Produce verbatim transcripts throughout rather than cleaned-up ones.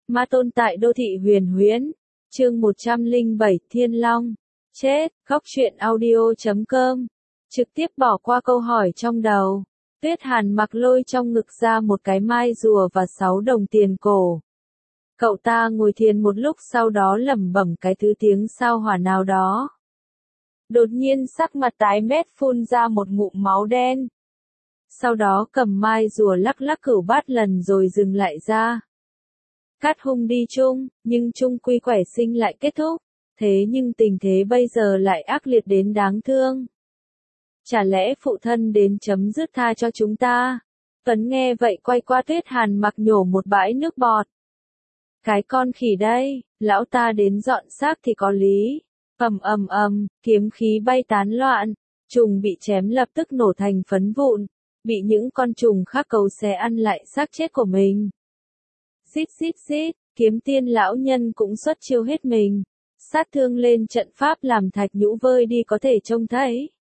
Ma tôn tại đô thị huyền huyễn. Chương một trăm lẻ bảy Thiên Long. Chết, góc truyện audio chấm com. Trực tiếp bỏ qua câu hỏi trong đầu. Tuyết Hàn mặc lôi trong ngực ra một cái mai rùa và sáu đồng tiền cổ. Cậu ta ngồi thiền một lúc sau đó lẩm bẩm cái thứ tiếng sao hỏa nào đó. Đột nhiên sắc mặt tái mét phun ra một ngụm máu đen. Sau đó cầm mai rùa lắc lắc cửu bát lần rồi dừng lại ra. Cát hung đi chung, nhưng chung quy quẻ sinh lại kết thúc. Thế nhưng tình thế bây giờ lại ác liệt đến đáng thương. Chả lẽ phụ thân đến chấm dứt tha cho chúng ta? Tuấn nghe vậy quay qua Tuyết Hàn mặc nhổ một bãi nước bọt. Cái con khỉ đây, lão ta đến dọn xác thì có lý. Ầm ầm ầm, kiếm khí bay tán loạn, trùng bị chém lập tức nổ thành phấn vụn, bị những con trùng khác cấu xé ăn lại xác chết của mình. Xít xít xít, kiếm tiên lão nhân cũng xuất chiêu hết mình, sát thương lên trận pháp làm thạch nhũ vơi đi có thể trông thấy.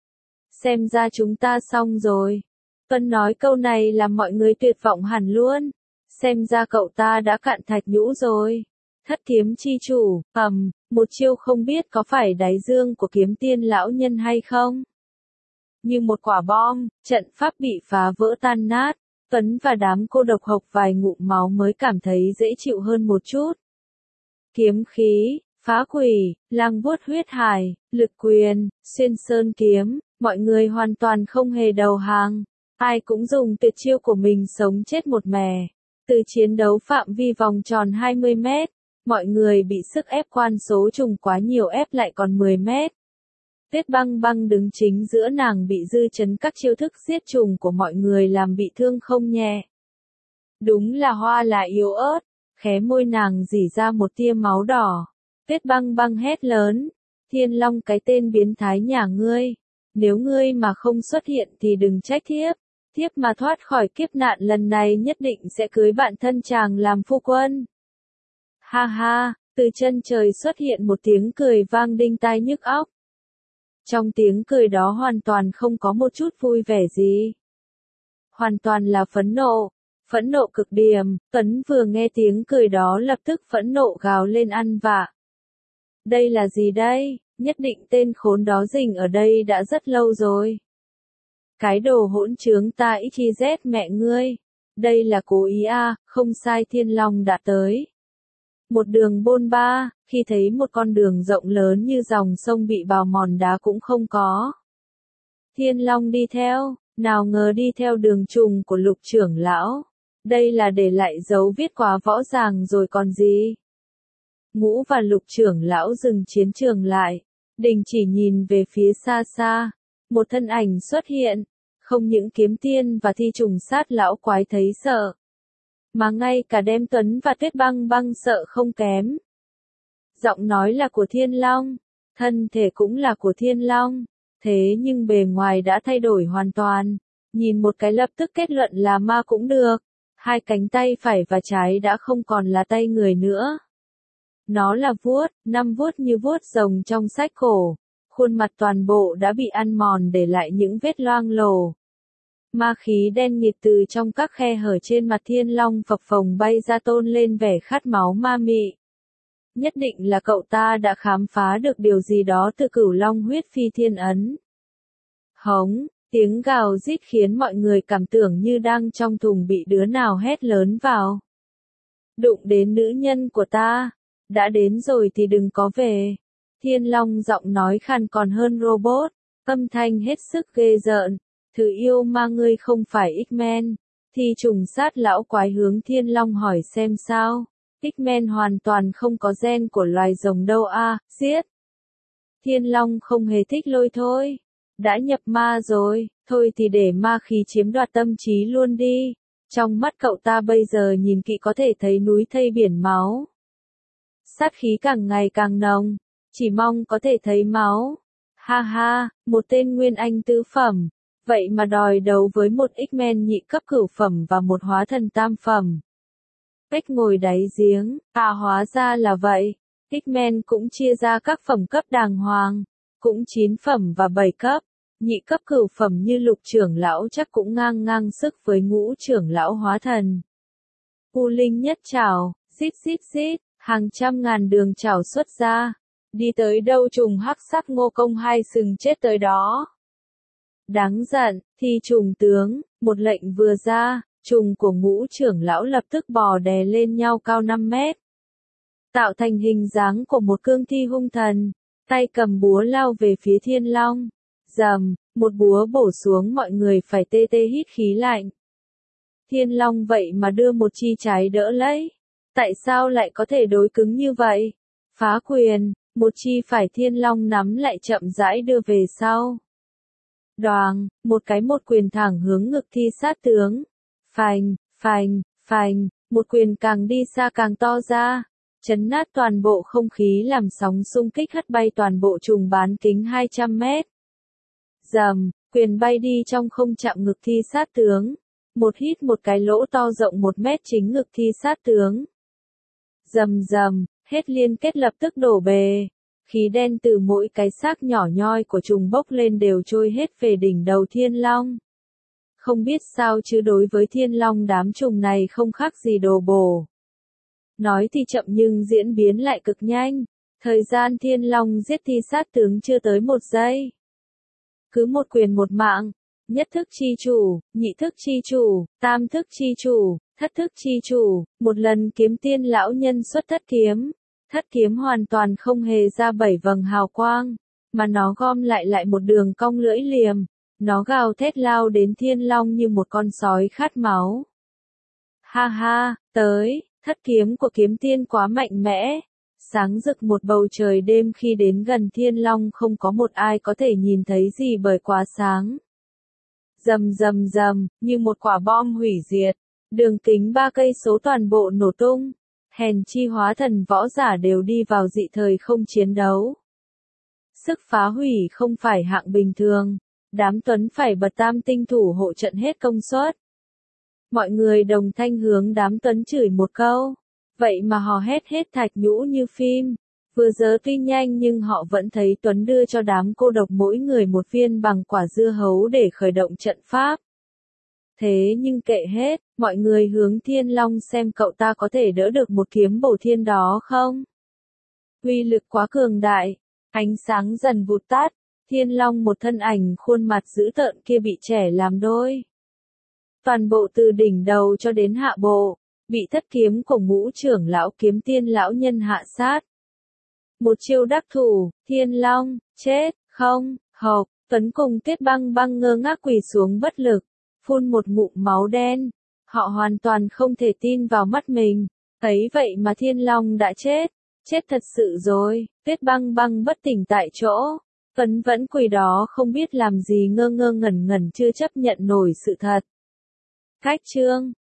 Xem ra chúng ta xong rồi. Tuấn nói câu này làm mọi người tuyệt vọng hẳn luôn. Xem ra cậu ta đã cạn thạch nhũ rồi. Thất kiếm chi chủ, ầm, một chiêu không biết có phải đáy dương của kiếm tiên lão nhân hay không. Như một quả bom, trận pháp bị phá vỡ tan nát. Tuấn và đám cô độc hộc vài ngụm máu mới cảm thấy dễ chịu hơn một chút. Kiếm khí, phá quỷ, lang vuốt huyết hải, lực quyền, xuyên sơn kiếm, mọi người hoàn toàn không hề đầu hàng. Ai cũng dùng tuyệt chiêu của mình sống chết một mẻ. Từ chiến đấu phạm vi vòng tròn hai mươi mét, mọi người bị sức ép quan số trùng quá nhiều ép lại còn mười mét. Tuyết Băng Băng đứng chính giữa nàng bị dư chấn các chiêu thức giết trùng của mọi người làm bị thương không nhẹ. Đúng là hoa là yếu ớt, khóe môi nàng rỉ ra một tia máu đỏ. Tuyết Băng Băng hét lớn, Thiên Long cái tên biến thái nhà ngươi, nếu ngươi mà không xuất hiện thì đừng trách thiếp, thiếp mà thoát khỏi kiếp nạn lần này nhất định sẽ cưới bạn thân chàng làm phu quân. Ha ha, từ chân trời xuất hiện một tiếng cười vang đinh tai nhức óc. Trong tiếng cười đó hoàn toàn không có một chút vui vẻ gì. Hoàn toàn là phẫn nộ, phẫn nộ cực điểm. Tuấn vừa nghe tiếng cười đó lập tức phẫn nộ gào lên ăn vạ. Đây là gì đây? Nhất định tên khốn đó rình ở đây đã rất lâu rồi. Cái đồ hỗn trướng ta ít chi rét mẹ ngươi. Đây là cố ý à, không sai Thiên Long đã tới. Một đường bôn ba, khi thấy một con đường rộng lớn như dòng sông bị bào mòn đá cũng không có. Thiên Long đi theo, nào ngờ đi theo đường trùng của Lục trưởng lão. Đây là để lại dấu viết quá rõ ràng rồi còn gì. Ngũ và Lục trưởng lão dừng chiến trường lại, đình chỉ nhìn về phía xa xa. Một thân ảnh xuất hiện, không những kiếm tiên và thi trùng sát lão quái thấy sợ. Mà ngay cả đem Tuấn và Tuyết Băng Băng sợ không kém. Giọng nói là của Thiên Long, thân thể cũng là của Thiên Long, thế nhưng bề ngoài đã thay đổi hoàn toàn. Nhìn một cái lập tức kết luận là ma cũng được, hai cánh tay phải và trái đã không còn là tay người nữa. Nó là vuốt, năm vuốt như vuốt rồng trong sách cổ, khuôn mặt toàn bộ đã bị ăn mòn để lại những vết loang lổ. Ma khí đen nghịt từ trong các khe hở trên mặt Thiên Long phập phồng bay ra tôn lên vẻ khát máu ma mị. Nhất định là cậu ta đã khám phá được điều gì đó từ cửu long huyết phi thiên ấn. Hống, tiếng gào rít khiến mọi người cảm tưởng như đang trong thùng bị đứa nào hét lớn vào. Đụng đến nữ nhân của ta, đã đến rồi thì đừng có về. Thiên Long giọng nói khàn còn hơn robot, âm thanh hết sức ghê rợn. Thử yêu ma ngươi không phải X-Men. Thi trùng sát lão quái hướng Thiên Long hỏi xem sao. X-Men hoàn toàn không có gen của loài rồng đâu a, à, giết. Thiên Long không hề thích lôi thôi. Đã nhập ma rồi, thôi thì để ma khí chiếm đoạt tâm trí luôn đi. Trong mắt cậu ta bây giờ nhìn kỹ có thể thấy núi thây biển máu. Sát khí càng ngày càng nồng, chỉ mong có thể thấy máu. Ha ha, một tên nguyên anh tứ phẩm. Vậy mà đòi đấu với một X-Men nhị cấp cửu phẩm và một hóa thần tam phẩm. Bách ngồi đáy giếng, à hóa ra là vậy. X-Men cũng chia ra các phẩm cấp đàng hoàng, cũng chín phẩm và bảy cấp. Nhị cấp cửu phẩm như Lục trưởng lão chắc cũng ngang ngang sức với Ngũ trưởng lão hóa thần. U Linh nhất trảo, xít xít xít, hàng trăm ngàn đường chảo xuất ra. Đi tới đâu trùng hắc sắc Ngô Công hai sừng chết tới đó. Đáng giận, thì trùng tướng, một lệnh vừa ra, trùng của Ngũ trưởng lão lập tức bò đè lên nhau cao năm mét. Tạo thành hình dáng của một cương thi hung thần, tay cầm búa lao về phía Thiên Long. Rầm, một búa bổ xuống mọi người phải tê tê hít khí lạnh. Thiên Long vậy mà đưa một chi trái đỡ lấy. Tại sao lại có thể đối cứng như vậy? Phá quyền, một chi phải Thiên Long nắm lại chậm rãi đưa về sau. Đoàng, một cái một quyền thẳng hướng ngực thi sát tướng. Phành, phành, phành, một quyền càng đi xa càng to ra. Chấn nát toàn bộ không khí làm sóng xung kích hất bay toàn bộ trùng bán kính hai trăm mét. Rầm, quyền bay đi trong không chạm ngực thi sát tướng. Một hít một cái lỗ to rộng một mét chính ngực thi sát tướng. Rầm rầm, hết liên kết lập tức đổ bề. Khí đen từ mỗi cái xác nhỏ nhoi của trùng bốc lên đều trôi hết về đỉnh đầu Thiên Long. Không biết sao chứ đối với Thiên Long đám trùng này không khác gì đồ bổ. Nói thì chậm nhưng diễn biến lại cực nhanh. Thời gian Thiên Long giết thi sát tướng chưa tới một giây. Cứ một quyền một mạng. Nhất thức chi chủ, nhị thức chi chủ, tam thức chi chủ, thất thức chi chủ. Một lần kiếm tiên lão nhân xuất thất kiếm. Thất kiếm hoàn toàn không hề ra bảy vầng hào quang. Mà nó gom lại lại một đường cong lưỡi liềm. Nó gào thét lao đến Thiên Long như một con sói khát máu. Ha ha, tới. Thất kiếm của kiếm tiên quá mạnh mẽ, sáng rực một bầu trời đêm khi đến gần Thiên Long không có một ai có thể nhìn thấy gì bởi quá sáng. Rầm rầm rầm, như một quả bom hủy diệt, đường kính ba cây số toàn bộ nổ tung, hèn chi hóa thần võ giả đều đi vào dị thời không chiến đấu. Sức phá hủy không phải hạng bình thường, đám tuấn phải bật tam tinh thủ hộ trận hết công suất. Mọi người đồng thanh hướng đám tuấn chửi một câu. Vậy mà họ hét hết thạch nhũ như phim. Vừa giờ tuy nhanh nhưng họ vẫn thấy Tuấn đưa cho đám cô độc mỗi người một viên bằng quả dưa hấu để khởi động trận pháp. Thế nhưng kệ hết, mọi người hướng Thiên Long xem cậu ta có thể đỡ được một kiếm bổ thiên đó không? Uy lực quá cường đại, ánh sáng dần vụt tắt, Thiên Long một thân ảnh khuôn mặt dữ tợn kia bị trẻ làm đôi. Toàn bộ từ đỉnh đầu cho đến hạ bộ, bị thất kiếm của Ngũ trưởng lão kiếm tiên lão nhân hạ sát. Một chiêu đắc thủ, Thiên Long, chết, không, hộc, Tuấn cùng Tiết Băng Băng ngơ ngác quỳ xuống bất lực, phun một ngụm máu đen. Họ hoàn toàn không thể tin vào mắt mình, ấy vậy mà Thiên Long đã chết, chết thật sự rồi. Tiết Băng Băng bất tỉnh tại chỗ, Tuấn vẫn quỳ đó không biết làm gì ngơ ngơ ngẩn ngẩn chưa chấp nhận nổi sự thật. Cách chương